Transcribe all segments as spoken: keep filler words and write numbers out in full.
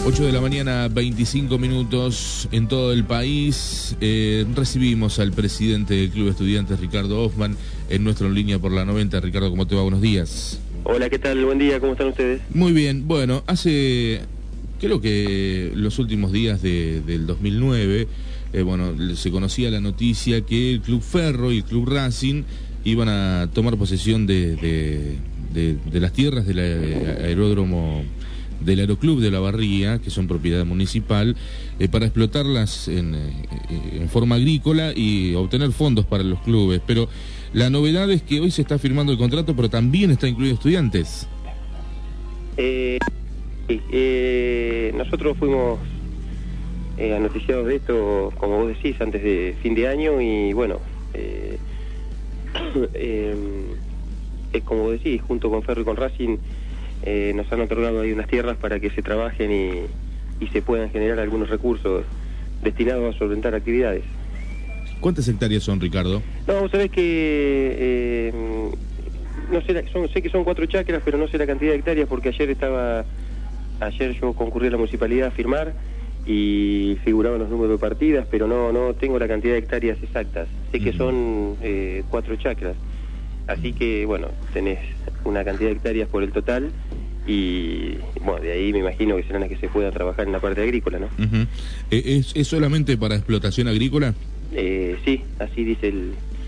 ocho de la mañana, veinticinco minutos en todo el país. Eh, recibimos al presidente del Club de Estudiantes, Ricardo Hoffman, en nuestra línea por la noventa. Ricardo, ¿cómo te va? Buenos días. Hola, ¿qué tal? Buen día, ¿cómo están ustedes? Muy bien. Bueno, hace, creo que los últimos días de, del dos mil nueve, eh, bueno, se conocía la noticia que el Club Ferro y el Club Racing iban a tomar posesión de, de, de, de las tierras del aeródromo del Aeroclub de La Barría, que son propiedad municipal, eh, para explotarlas en, eh, en forma agrícola y obtener fondos para los clubes. Pero la novedad es que hoy se está firmando el contrato, pero también está incluido estudiantes. Eh, eh, nosotros fuimos eh, anoticiados de esto, como vos decís, antes de fin de año y bueno, eh, eh, es como vos decís, junto con Ferro y con Racing, Eh, nos han otorgado ahí unas tierras para que se trabajen y, y se puedan generar algunos recursos destinados a solventar actividades. ¿Cuántas hectáreas son, Ricardo? No, vos sabés que eh, no sé, la, son, sé que son cuatro chacras, pero no sé la cantidad de hectáreas porque ayer estaba, ayer yo concurrí a la municipalidad a firmar y figuraban los números de partidas, pero no, no tengo la cantidad de hectáreas exactas. Sé que son eh, cuatro chacras. Así que, bueno, tenés una cantidad de hectáreas por el total y, bueno, de ahí me imagino que serán las que se pueda trabajar en la parte agrícola, ¿no? Uh-huh. ¿Es, ¿Es solamente para explotación agrícola? Eh, sí, así dice el,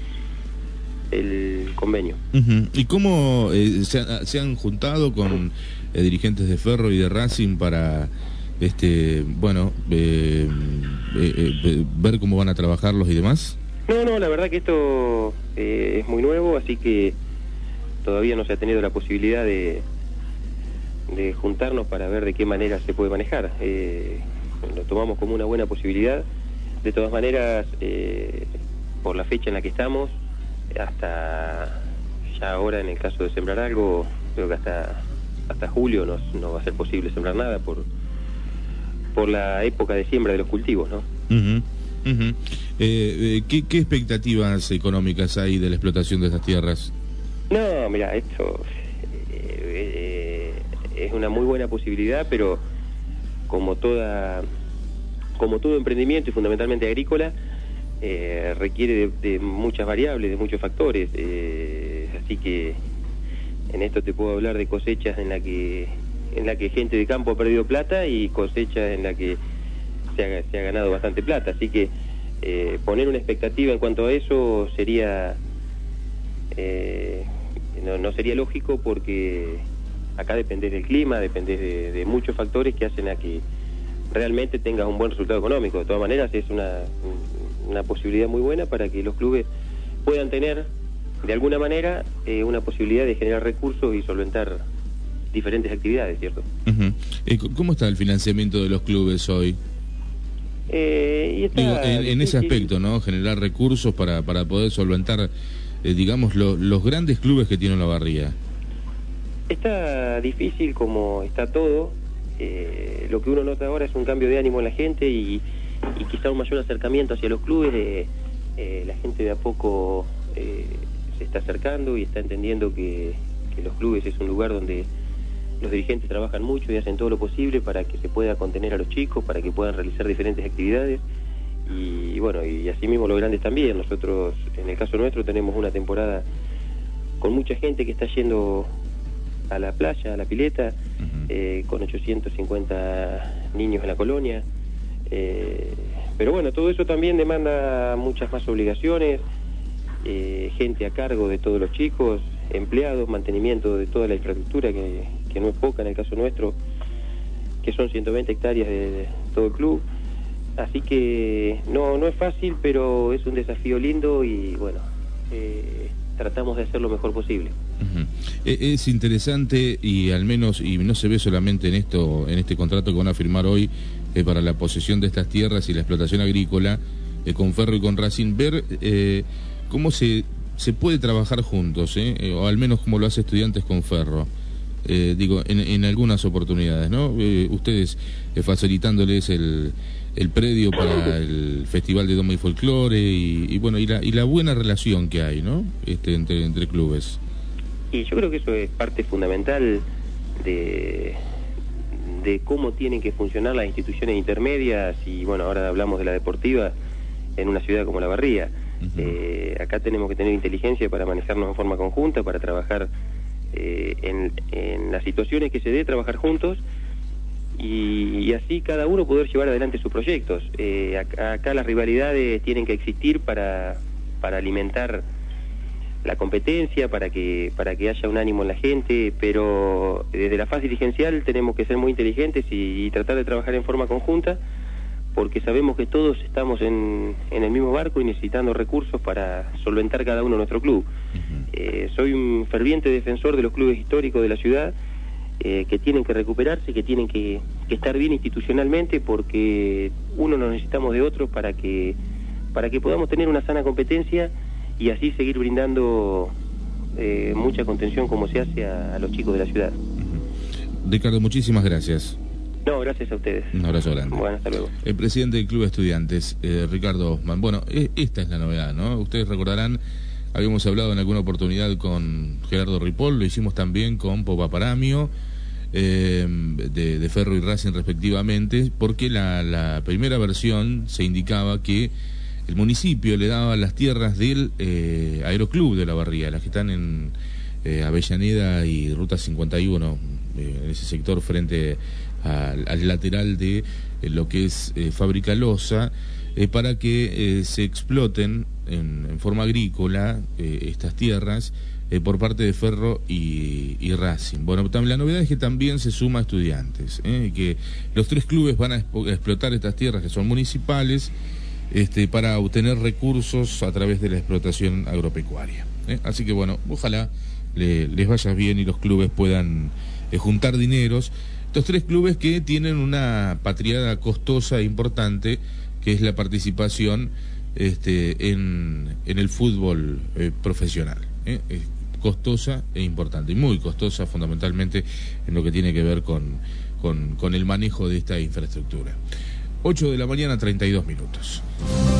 el convenio. Uh-huh. ¿Y cómo eh, se, ha, se han juntado con eh, dirigentes de Ferro y de Racing para, este, bueno, eh, eh, eh, ver cómo van a trabajarlos y demás? No, no, la verdad que esto eh, es muy nuevo, así que todavía no se ha tenido la posibilidad de, de juntarnos para ver de qué manera se puede manejar. Eh, lo tomamos como una buena posibilidad. De todas maneras, eh, por la fecha en la que estamos, hasta ya ahora en el caso de sembrar algo, creo que hasta hasta julio no, no va a ser posible sembrar nada por, por la época de siembra de los cultivos, ¿no? Uh-huh. Uh-huh. eh, ¿qué, ¿Qué expectativas económicas hay de la explotación de estas tierras? No, mira, esto eh, eh, es una muy buena posibilidad, pero como toda, como todo emprendimiento y fundamentalmente agrícola, eh, requiere de, de muchas variables, de muchos factores. Eh, así que en esto te puedo hablar de cosechas en la que, en la que gente de campo ha perdido plata y cosechas en la que Se ha, se ha ganado bastante plata, así que eh, poner una expectativa en cuanto a eso sería eh, no, no sería lógico porque acá depende del clima, depende de, de muchos factores que hacen a que realmente tengas un buen resultado económico. De todas maneras es una, una posibilidad muy buena para que los clubes puedan tener de alguna manera eh, una posibilidad de generar recursos y solventar diferentes actividades, ¿cierto? Uh-huh. eh, ¿Cómo está el financiamiento de los clubes hoy? Eh, y está Digo, en, en ese aspecto, ¿no? Generar recursos para, para poder solventar, eh, digamos, lo, los grandes clubes que tiene La Barría. Está difícil como está todo. Eh, lo que uno nota ahora es un cambio de ánimo en la gente y, y quizá un mayor acercamiento hacia los clubes. Eh, eh, la gente de a poco eh, se está acercando y está entendiendo que, que los clubes es un lugar donde los dirigentes trabajan mucho y hacen todo lo posible para que se pueda contener a los chicos, para que puedan realizar diferentes actividades y, y bueno, y así mismo los grandes también. Nosotros, en el caso nuestro, tenemos una temporada con mucha gente que está yendo a la playa, a la pileta, uh-huh. eh, con ochocientos cincuenta niños en la colonia, eh, pero bueno, todo eso también demanda muchas más obligaciones, eh, gente a cargo de todos los chicos, empleados, mantenimiento de toda la infraestructura que, que no es poca en el caso nuestro, que son ciento veinte hectáreas de, de todo el club, así que no, no es fácil, pero es un desafío lindo y bueno, eh, tratamos de hacer lo mejor posible. Uh-huh. Es interesante y al menos, y no se ve solamente en esto, en este contrato que van a firmar hoy eh, para la posesión de estas tierras y la explotación agrícola, eh, con Ferro y con Racing, ver eh, cómo se se puede trabajar juntos, ¿eh? Eh, o al menos como lo hace Estudiantes con Ferro, eh, digo, en, en algunas oportunidades, ¿no? Eh, ustedes eh, facilitándoles el, el predio para el Festival de Doma y Folclore y, y bueno, y la, y la buena relación que hay, ¿no? Este, entre, entre clubes. Y yo creo que eso es parte fundamental de, de cómo tienen que funcionar las instituciones intermedias y bueno, ahora hablamos de la deportiva en una ciudad como La Barría. Uh-huh. eh, acá tenemos que tener inteligencia para manejarnos en forma conjunta, para trabajar eh, en, en las situaciones que se dé, trabajar juntos y, y así cada uno poder llevar adelante sus proyectos. Eh, acá, acá las rivalidades tienen que existir para, para alimentar la competencia, para que para que haya un ánimo en la gente, pero desde la fase dirigencial tenemos que ser muy inteligentes y, y tratar de trabajar en forma conjunta, porque sabemos que todos estamos en, en el mismo barco y necesitando recursos para solventar cada uno nuestro club. Uh-huh. eh, soy un ferviente defensor de los clubes históricos de la ciudad, eh, que tienen que recuperarse, que tienen que, que estar bien institucionalmente, porque uno nos necesitamos de otros para que para que podamos tener una sana competencia y así seguir brindando eh, mucha contención como se hace a, a los chicos de la ciudad. Ricardo, muchísimas gracias. No, gracias a ustedes. Un abrazo grande. Bueno, hasta luego. El presidente del Club de Estudiantes, eh, Ricardo Osman. Bueno, eh, esta es la novedad, ¿no? Ustedes recordarán, habíamos hablado en alguna oportunidad con Gerardo Ripoll, lo hicimos también con Popa Paramio, eh, de, de Ferro y Racing respectivamente, porque la, la primera versión se indicaba que el municipio le daba las tierras del eh, Aeroclub de La Barría, las que están en eh, Avellaneda y Ruta cincuenta y uno, eh, en ese sector frente al, al lateral de eh, lo que es eh, Fábrica Loza, eh, para que eh, se exploten en, en forma agrícola eh, estas tierras eh, por parte de Ferro y, y Racing. Bueno, también la novedad es que también se suma a Estudiantes, eh, que los tres clubes van a explotar estas tierras que son municipales, Este, para obtener recursos a través de la explotación agropecuaria. ¿eh? Así que bueno, ojalá le, les vaya bien y los clubes puedan eh, juntar dineros. Estos tres clubes que tienen una patriada costosa e importante, que es la participación este, en, en el fútbol eh, profesional. ¿eh? Es costosa e importante, y muy costosa fundamentalmente en lo que tiene que ver con, con, con el manejo de esta infraestructura. ocho de la mañana, treinta y dos minutos.